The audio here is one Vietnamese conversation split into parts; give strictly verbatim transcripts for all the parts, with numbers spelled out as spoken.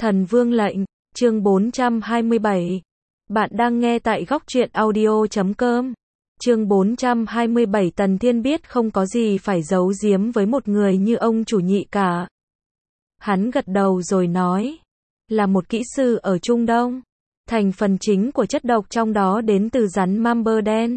Thần Vương lệnh, chương bốn trăm hai mươi bảy. Bạn đang nghe tại góc truyện audio chấm com. Chương bốn trăm hai mươi bảy. Tần Thiên biết không có gì phải giấu giếm với một người như ông chủ nhị cả. Hắn gật đầu rồi nói, là một kỹ sư ở Trung Đông. Thành phần chính của chất độc trong đó đến từ rắn mamba đen.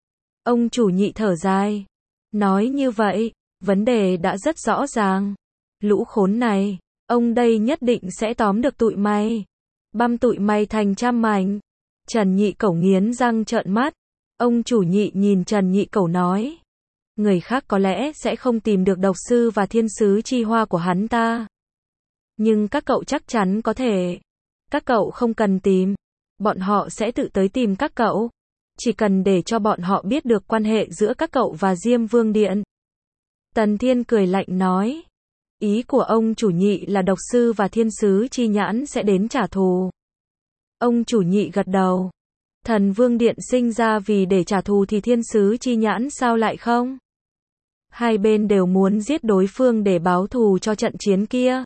Ông chủ nhị thở dài, nói như vậy, vấn đề đã rất rõ ràng. Lũ khốn này, ông đây nhất định sẽ tóm được tụi mày, băm tụi mày thành trăm mảnh. Trần Nhị Cẩu nghiến răng trợn mắt. Ông chủ nhị nhìn Trần Nhị Cẩu nói, người khác có lẽ sẽ không tìm được độc sư và thiên sứ chi hoa của hắn ta, nhưng các cậu chắc chắn có thể. Các cậu không cần tìm, bọn họ sẽ tự tới tìm các cậu. Chỉ cần để cho bọn họ biết được quan hệ giữa các cậu và Diêm Vương Điện. Tần Thiên cười lạnh nói, ý của ông chủ nhị là độc sư và thiên sứ chi nhãn sẽ đến trả thù. Ông chủ nhị gật đầu. Thần Vương Điện sinh ra vì để trả thù thì thiên sứ chi nhãn sao lại không? Hai bên đều muốn giết đối phương để báo thù cho trận chiến kia.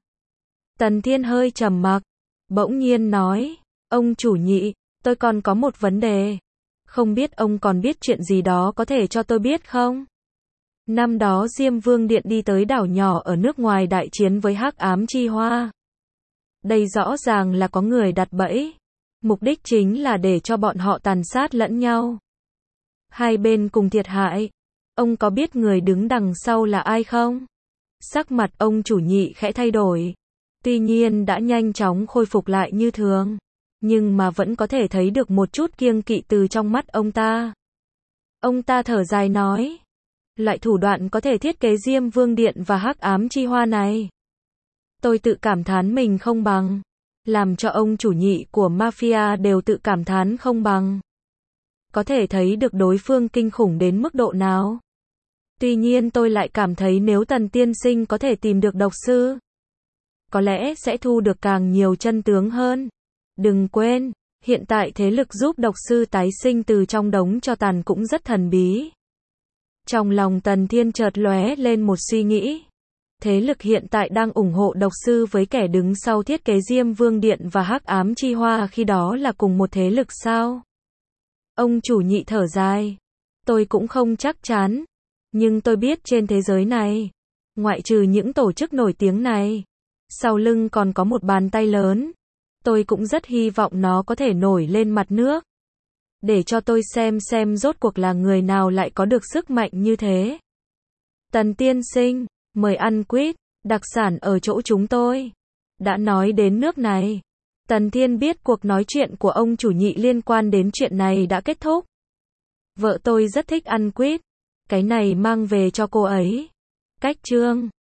Tần Thiên hơi trầm mặc, bỗng nhiên nói, ông chủ nhị, tôi còn có một vấn đề. Không biết ông còn biết chuyện gì đó có thể cho tôi biết không? Năm đó Diêm Vương Điện đi tới đảo nhỏ ở nước ngoài đại chiến với Hắc Ám Chi Hoa. Đây rõ ràng là có người đặt bẫy. Mục đích chính là để cho bọn họ tàn sát lẫn nhau. Hai bên cùng thiệt hại. Ông có biết người đứng đằng sau là ai không? Sắc mặt ông chủ nhị khẽ thay đổi. Tuy nhiên đã nhanh chóng khôi phục lại như thường. Nhưng mà vẫn có thể thấy được một chút kiêng kỵ từ trong mắt ông ta. Ông ta thở dài nói, loại thủ đoạn có thể thiết kế Diêm Vương Điện và Hắc Ám Chi Hoa này, tôi tự cảm thán mình không bằng. Làm cho ông chủ nhị của mafia đều tự cảm thán không bằng. Có thể thấy được đối phương kinh khủng đến mức độ nào. Tuy nhiên tôi lại cảm thấy nếu Tần tiên sinh có thể tìm được độc sư, có lẽ sẽ thu được càng nhiều chân tướng hơn. Đừng quên, hiện tại thế lực giúp độc sư tái sinh từ trong đống tro tàn cũng rất thần bí. Trong lòng Tần Thiên chợt lóe lên một suy nghĩ. Thế lực hiện tại đang ủng hộ độc sư với kẻ đứng sau thiết kế Diêm Vương Điện và Hắc Ám Chi Hoa khi đó là cùng một thế lực sao? Ông chủ nhị thở dài. Tôi cũng không chắc chắn. Nhưng tôi biết trên thế giới này, ngoại trừ những tổ chức nổi tiếng này, sau lưng còn có một bàn tay lớn. Tôi cũng rất hy vọng nó có thể nổi lên mặt nước. Để cho tôi xem xem rốt cuộc là người nào lại có được sức mạnh như thế. Tần tiên sinh, mời ăn quýt, đặc sản ở chỗ chúng tôi. Đã nói đến nước này, Tần Thiên biết cuộc nói chuyện của ông chủ nhị liên quan đến chuyện này đã kết thúc. Vợ tôi rất thích ăn quýt, cái này mang về cho cô ấy. Cách chương